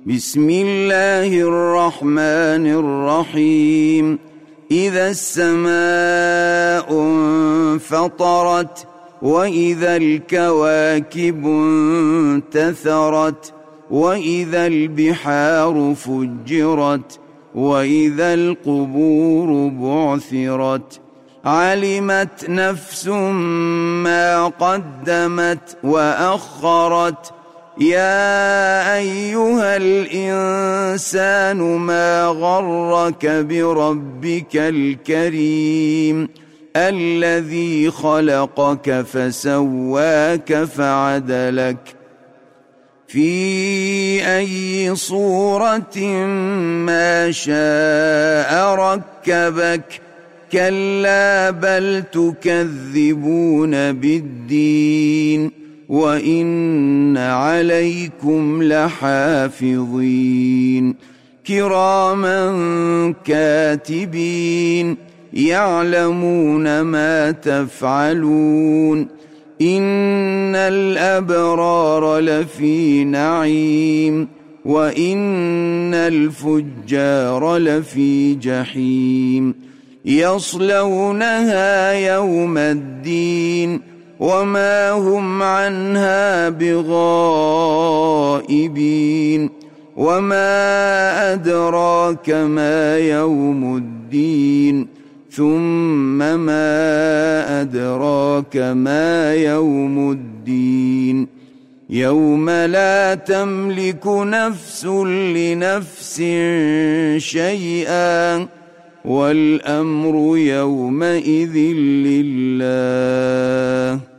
بسم الله الرحمن الرحيم إذا السماء انفطرت وإذا الكواكب انتثرت وإذا البحار فجرت وإذا القبور بعثرت علمت نفس ما قدمت وأخرت يا أيها الإنسان ما غرك بربك الكريم الذي خلقك فسواك فعدلك في أي صورة ما شاء ركبك كلا بل تكذبون بالدين وإن عليكم لحافظين كراما كاتبين يعلمون ما تفعلون إن الأبرار لفي نعيم وإن الفجار لفي جحيم يصلونها يوم الدين وما هم عنها بغائبين وما أدراك ما يوم الدين ثم ما أدراك ما يوم الدين يوم لا تملك نفس لنفس شيئا والأمر يومئذ لله